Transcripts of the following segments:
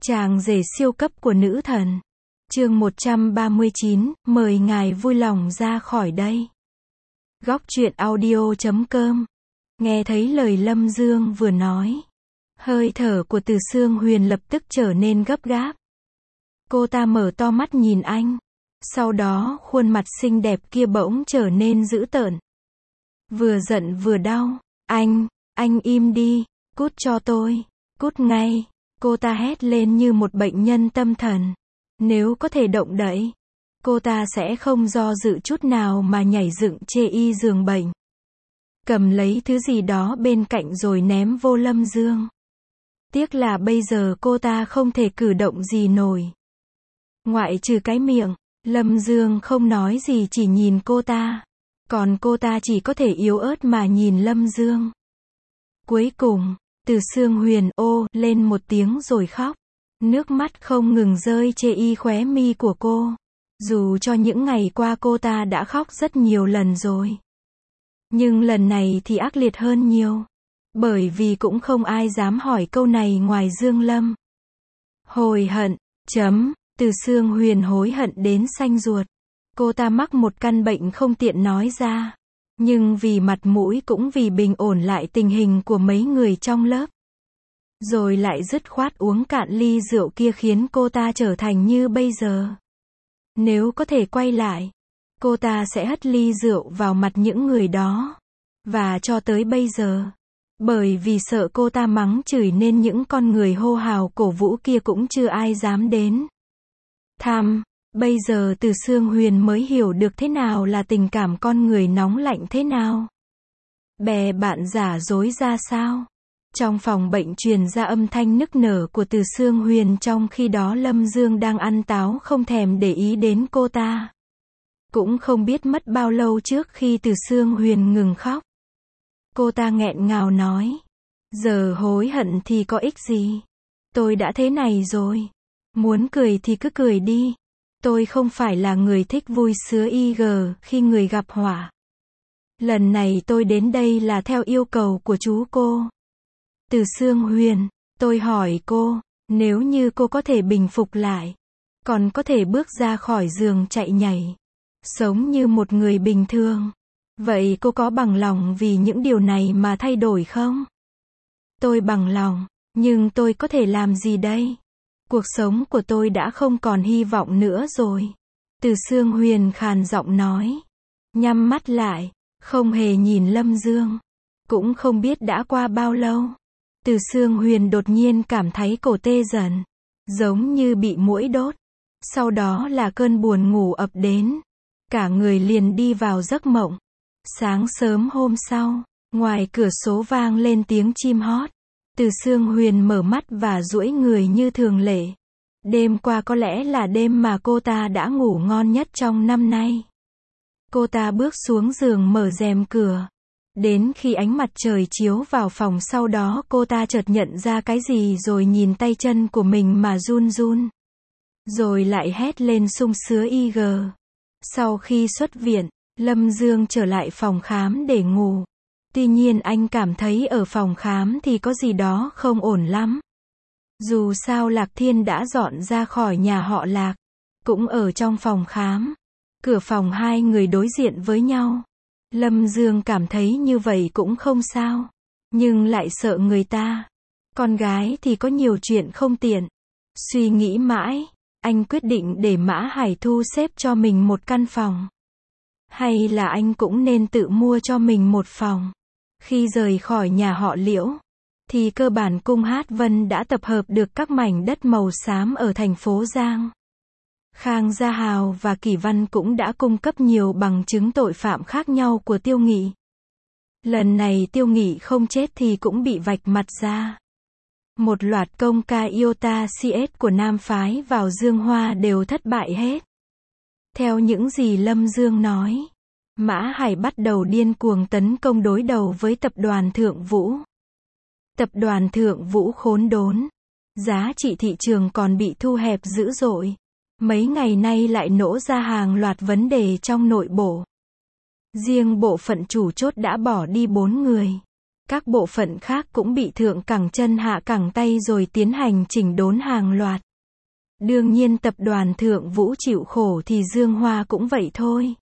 Chàng rể siêu cấp của nữ thần. Chương 139, mời ngài vui lòng ra khỏi đây. Góc truyện audio.com. Nghe thấy lời Lâm Dương vừa nói, hơi thở của Từ Sương Huyền lập tức trở nên gấp gáp. Cô ta mở to mắt nhìn anh, sau đó khuôn mặt xinh đẹp kia bỗng trở nên dữ tợn. Vừa giận vừa đau. Anh im đi, cút cho tôi, cút ngay. Cô ta hét lên như một bệnh nhân tâm thần. Nếu có thể động đậy, cô ta sẽ không do dự chút nào mà nhảy dựng chê y giường bệnh. Cầm lấy thứ gì đó bên cạnh rồi ném vô Lâm Dương. Tiếc là bây giờ cô ta không thể cử động gì nổi. Ngoại trừ cái miệng, Lâm Dương không nói gì, chỉ nhìn cô ta. Còn cô ta chỉ có thể yếu ớt mà nhìn Lâm Dương. Cuối cùng, Từ Sương Huyền ô lên một tiếng rồi khóc. Nước mắt không ngừng rơi chê y khóe mi của cô. Dù cho những ngày qua cô ta đã khóc rất nhiều lần rồi, nhưng lần này thì ác liệt hơn nhiều. Bởi vì cũng không ai dám hỏi câu này ngoài Dương Lâm. Hối hận, Từ Sương Huyền hối hận đến xanh ruột. Cô ta mắc một căn bệnh không tiện nói ra. Nhưng vì mặt mũi cũng vì bình ổn lại tình hình của mấy người trong lớp. Rồi lại dứt khoát uống cạn ly rượu kia khiến cô ta trở thành như bây giờ. Nếu có thể quay lại, cô ta sẽ hất ly rượu vào mặt những người đó. Và cho tới bây giờ, bởi vì sợ cô ta mắng chửi nên những con người hô hào cổ vũ kia cũng chưa ai dám đến thăm. Bây giờ Từ Sương Huyền mới hiểu được thế nào là tình cảm con người nóng lạnh thế nào. Bè bạn giả dối ra sao. Trong phòng bệnh truyền ra âm thanh nức nở của Từ Sương Huyền, trong khi đó Lâm Dương đang ăn táo không thèm để ý đến cô ta. Cũng không biết mất bao lâu trước khi Từ Sương Huyền ngừng khóc. Cô ta nghẹn ngào nói. Giờ hối hận thì có ích gì. Tôi đã thế này rồi. Muốn cười thì cứ cười đi. Tôi không phải là người thích vui sứa khi người gặp họa. Lần này tôi đến đây là theo yêu cầu của chú cô. Từ Sương Huyền, tôi hỏi cô, nếu như cô có thể bình phục lại, còn có thể bước ra khỏi giường chạy nhảy, sống như một người bình thường, vậy cô có bằng lòng vì những điều này mà thay đổi không? Tôi bằng lòng, nhưng tôi có thể làm gì đây? Cuộc sống của tôi đã không còn hy vọng nữa rồi. Từ Sương Huyền khàn giọng nói, nhắm mắt lại, không hề nhìn Lâm Dương. Cũng không biết đã qua bao lâu. Từ Sương Huyền đột nhiên cảm thấy cổ tê dần, giống như bị muỗi đốt. Sau đó là cơn buồn ngủ ập đến. Cả người liền đi vào giấc mộng. Sáng sớm hôm sau, ngoài cửa sổ vang lên tiếng chim hót. Từ Sương Huyền mở mắt và duỗi người như thường lệ. Đêm qua có lẽ là đêm mà cô ta đã ngủ ngon nhất trong năm nay. Cô ta bước xuống giường mở rèm cửa. Đến khi ánh mặt trời chiếu vào phòng, sau đó cô ta chợt nhận ra cái gì rồi nhìn tay chân của mình mà run run. Rồi lại hét lên sung sứa Sau khi xuất viện, Lâm Dương trở lại phòng khám để ngủ. Tuy nhiên anh cảm thấy ở phòng khám thì có gì đó không ổn lắm. Dù sao Lạc Thiên đã dọn ra khỏi nhà họ Lạc, cũng ở trong phòng khám. Cửa phòng hai người đối diện với nhau. Lâm Dương cảm thấy như vậy cũng không sao, nhưng lại sợ người ta. Con gái thì có nhiều chuyện không tiện. Suy nghĩ mãi, anh quyết định để Mã Hải thu xếp cho mình một căn phòng. Hay là anh cũng nên tự mua cho mình một phòng. Khi rời khỏi nhà họ Liễu, thì cơ bản cung Hát Vân đã tập hợp được các mảnh đất màu xám ở thành phố Giang. Khang Gia Hào và Kỷ Văn cũng đã cung cấp nhiều bằng chứng tội phạm khác nhau của Tiêu Nghị. Lần này Tiêu Nghị không chết thì cũng bị vạch mặt ra. Một loạt công ca Iota CS của Nam phái vào Dương Hoa đều thất bại hết. Theo những gì Lâm Dương nói, Mã Hải bắt đầu điên cuồng tấn công đối đầu với tập đoàn Thượng Vũ. Tập đoàn Thượng Vũ khốn đốn. Giá trị thị trường còn bị thu hẹp dữ dội. Mấy ngày nay lại nổ ra hàng loạt vấn đề trong nội bộ. Riêng bộ phận chủ chốt đã bỏ đi 4 người. Các bộ phận khác cũng bị thượng cẳng chân hạ cẳng tay rồi tiến hành chỉnh đốn hàng loạt. Đương nhiên tập đoàn Thượng Vũ chịu khổ thì Dương Hoa cũng vậy thôi.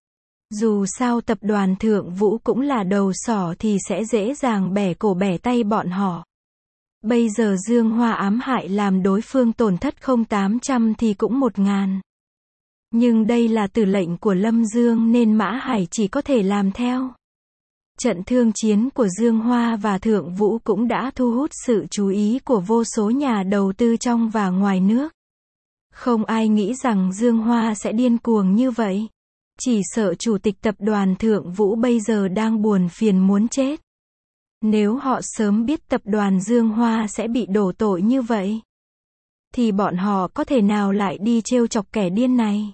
Dù sao tập đoàn Thượng Vũ cũng là đầu sỏ thì sẽ dễ dàng bẻ cổ bẻ tay bọn họ. Bây giờ Dương Hoa ám hại làm đối phương tổn thất không 800 thì cũng 1.000. Nhưng đây là tử lệnh của Lâm Dương nên Mã Hải chỉ có thể làm theo. Trận thương chiến của Dương Hoa và Thượng Vũ cũng đã thu hút sự chú ý của vô số nhà đầu tư trong và ngoài nước. Không ai nghĩ rằng Dương Hoa sẽ điên cuồng như vậy. Chỉ sợ chủ tịch tập đoàn Thượng Vũ bây giờ đang buồn phiền muốn chết. Nếu họ sớm biết tập đoàn Dương Hoa sẽ bị đổ tội như vậy, thì bọn họ có thể nào lại đi trêu chọc kẻ điên này.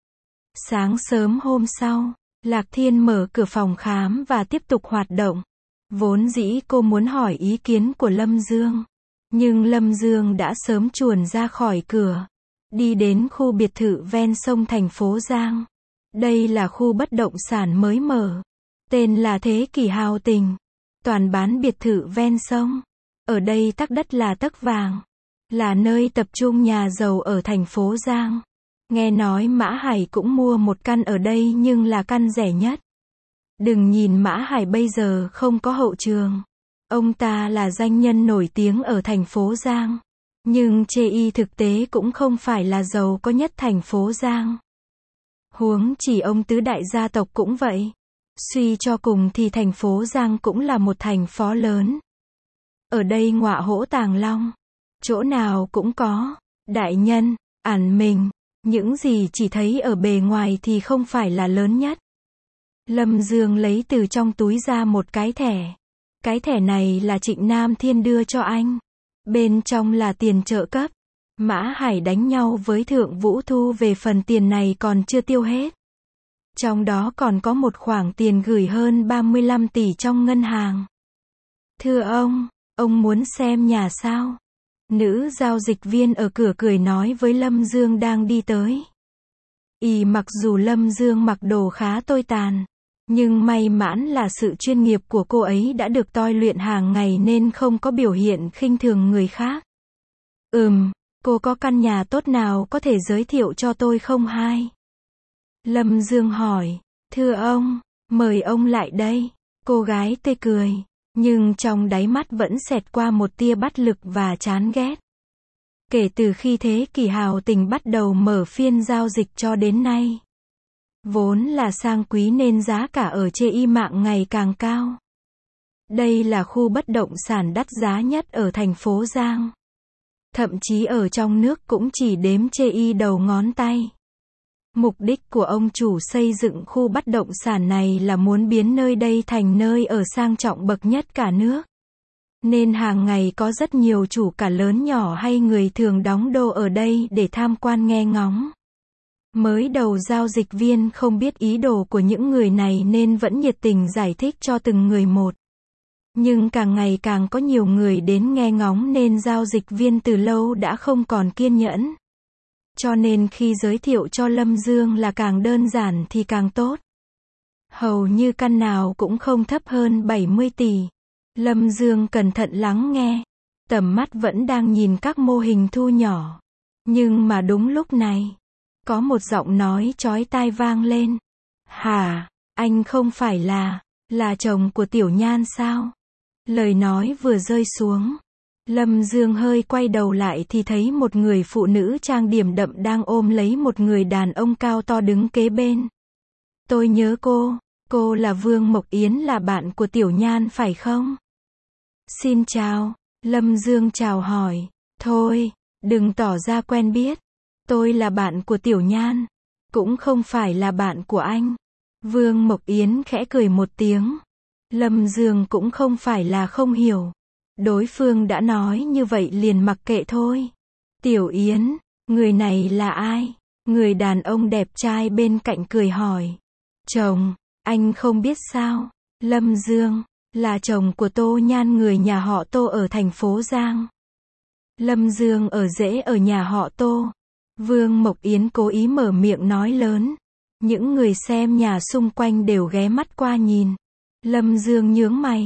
Sáng sớm hôm sau, Lạc Thiên mở cửa phòng khám và tiếp tục hoạt động. Vốn dĩ cô muốn hỏi ý kiến của Lâm Dương. Nhưng Lâm Dương đã sớm chuồn ra khỏi cửa. Đi đến khu biệt thự ven sông thành phố Giang. Đây là khu bất động sản mới mở. Tên là Thế Kỷ Hào Tình. Toàn bán biệt thự ven sông. Ở đây tắc đất là tấc vàng. Là nơi tập trung nhà giàu ở thành phố Giang. Nghe nói Mã Hải cũng mua một căn ở đây nhưng là căn rẻ nhất. Đừng nhìn Mã Hải bây giờ không có hậu trường. Ông ta là danh nhân nổi tiếng ở thành phố Giang. Nhưng chê y thực tế cũng không phải là giàu có nhất thành phố Giang. Huống chỉ ông tứ đại gia tộc cũng vậy. Suy cho cùng thì thành phố Giang cũng là một thành phố lớn. Ở đây ngọa hổ tàng long. Chỗ nào cũng có. Đại nhân, ẩn mình. Những gì chỉ thấy ở bề ngoài thì không phải là lớn nhất. Lâm Dương lấy từ trong túi ra một cái thẻ. Cái thẻ này là Trịnh Nam Thiên đưa cho anh. Bên trong là tiền trợ cấp. Mã Hải đánh nhau với Thượng Vũ thu về phần tiền này còn chưa tiêu hết. Trong đó còn có một khoản tiền gửi hơn 35 tỷ trong ngân hàng. Thưa ông muốn xem nhà sao? Nữ giao dịch viên ở cửa cười nói với Lâm Dương đang đi tới. Mặc dù Lâm Dương mặc đồ khá tồi tàn, nhưng may mắn là sự chuyên nghiệp của cô ấy đã được tôi luyện hàng ngày nên không có biểu hiện khinh thường người khác. Cô có căn nhà tốt nào có thể giới thiệu cho tôi không hai? Lâm Dương hỏi. Thưa ông, mời ông lại đây. Cô gái tươi cười, nhưng trong đáy mắt vẫn xẹt qua một tia bất lực và chán ghét. Kể từ khi Thế Kỷ Hào Tình bắt đầu mở phiên giao dịch cho đến nay, vốn là sang quý nên giá cả ở chê y mạng ngày càng cao. Đây là khu bất động sản đắt giá nhất ở thành phố Giang. Thậm chí ở trong nước cũng chỉ đếm chê y đầu ngón tay. Mục đích của ông chủ xây dựng khu bất động sản này là muốn biến nơi đây thành nơi ở sang trọng bậc nhất cả nước. Nên hàng ngày có rất nhiều chủ cả lớn nhỏ hay người thường đóng đô ở đây để tham quan nghe ngóng. Mới đầu giao dịch viên không biết ý đồ của những người này nên vẫn nhiệt tình giải thích cho từng người một. Nhưng càng ngày càng có nhiều người đến nghe ngóng nên giao dịch viên từ lâu đã không còn kiên nhẫn. Cho nên khi giới thiệu cho Lâm Dương là càng đơn giản thì càng tốt. Hầu như căn nào cũng không thấp hơn 70 tỷ. Lâm Dương cẩn thận lắng nghe. Tầm mắt vẫn đang nhìn các mô hình thu nhỏ. Nhưng mà đúng lúc này, có một giọng nói chói tai vang lên. Hả, anh không phải là chồng của Tiểu Nhan sao? Lời nói vừa rơi xuống, Lâm Dương hơi quay đầu lại thì thấy một người phụ nữ trang điểm đậm đang ôm lấy một người đàn ông cao to đứng kế bên. Tôi nhớ cô là Vương Mộc Yến, là bạn của Tiểu Nhan phải không? Xin chào, Lâm Dương chào hỏi. Thôi, đừng tỏ ra quen biết. Tôi là bạn của Tiểu Nhan, cũng không phải là bạn của anh. Vương Mộc Yến khẽ cười một tiếng. Lâm Dương cũng không phải là không hiểu. Đối phương đã nói như vậy liền mặc kệ thôi. Tiểu Yến, người này là ai? Người đàn ông đẹp trai bên cạnh cười hỏi. Chồng, anh không biết sao? Lâm Dương, là chồng của Tô Nhan, người nhà họ Tô ở thành phố Giang. Lâm Dương ở rễ ở nhà họ Tô. Vương Mộc Yến cố ý mở miệng nói lớn. Những người xem nhà xung quanh đều ghé mắt qua nhìn. Lâm Dương nhướng mày.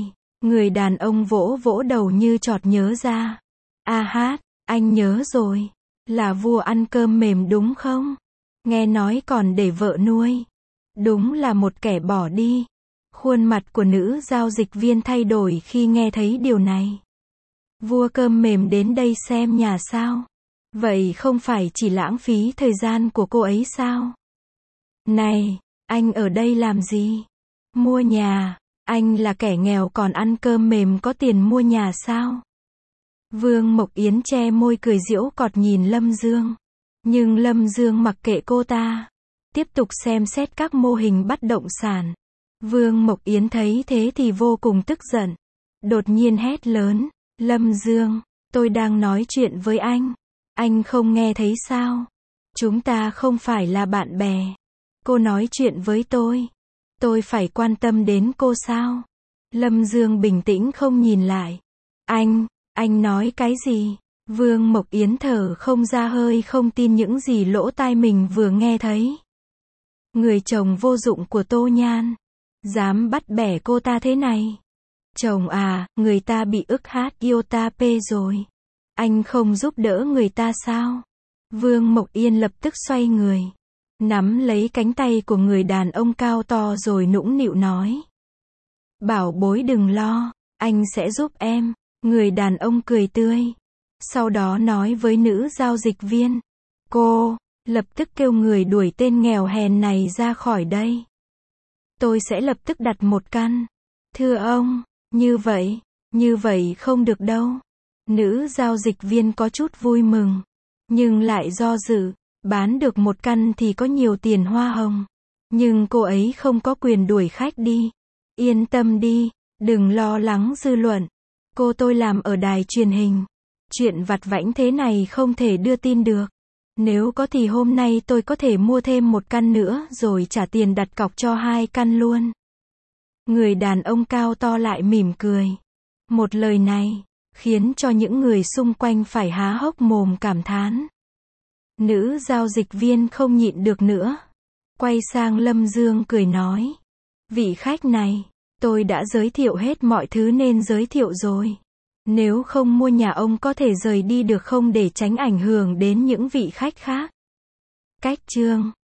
Người đàn ông vỗ vỗ đầu như chợt nhớ ra. A hát, anh nhớ rồi. Là vua ăn cơm mềm đúng không? Nghe nói còn để vợ nuôi. Đúng là một kẻ bỏ đi. Khuôn mặt của nữ giao dịch viên thay đổi khi nghe thấy điều này. Vua cơm mềm đến đây xem nhà sao? Vậy không phải chỉ lãng phí thời gian của cô ấy sao? Này, anh ở đây làm gì? Mua nhà. Anh là kẻ nghèo còn ăn cơm mềm có tiền mua nhà sao? Vương Mộc Yến che môi cười giễu cợt nhìn Lâm Dương. Nhưng Lâm Dương mặc kệ cô ta. Tiếp tục xem xét các mô hình bất động sản. Vương Mộc Yến thấy thế thì vô cùng tức giận. Đột nhiên hét lớn. Lâm Dương, tôi đang nói chuyện với anh. Anh không nghe thấy sao? Chúng ta không phải là bạn bè. Cô nói chuyện với tôi. Tôi phải quan tâm đến cô sao? Lâm Dương bình tĩnh không nhìn lại. Anh nói cái gì? Vương Mộc Yến thở không ra hơi không tin những gì lỗ tai mình vừa nghe thấy. Người chồng vô dụng của Tô Nhan. Dám bắt bẻ cô ta thế này. Chồng à, người ta bị ức hát iota p rồi. Anh không giúp đỡ người ta sao? Vương Mộc Yên lập tức xoay người. Nắm lấy cánh tay của người đàn ông cao to rồi nũng nịu nói. Bảo bối đừng lo, anh sẽ giúp em. Người đàn ông cười tươi. Sau đó nói với nữ giao dịch viên. Cô, lập tức kêu người đuổi tên nghèo hèn này ra khỏi đây. Tôi sẽ lập tức đặt một căn. Thưa ông, như vậy không được đâu. Nữ giao dịch viên có chút vui mừng. Nhưng lại do dự. Bán được một căn thì có nhiều tiền hoa hồng. Nhưng cô ấy không có quyền đuổi khách đi. Yên tâm đi, đừng lo lắng dư luận. Cô tôi làm ở đài truyền hình. Chuyện vặt vãnh thế này không thể đưa tin được. Nếu có thì hôm nay tôi có thể mua thêm một căn nữa rồi trả tiền đặt cọc cho 2 căn luôn. Người đàn ông cao to lại mỉm cười. Một lời này khiến cho những người xung quanh phải há hốc mồm cảm thán. Nữ giao dịch viên không nhịn được nữa. Quay sang Lâm Dương cười nói. Vị khách này, tôi đã giới thiệu hết mọi thứ nên giới thiệu rồi. Nếu không mua nhà ông có thể rời đi được không để tránh ảnh hưởng đến những vị khách khác. Cách chương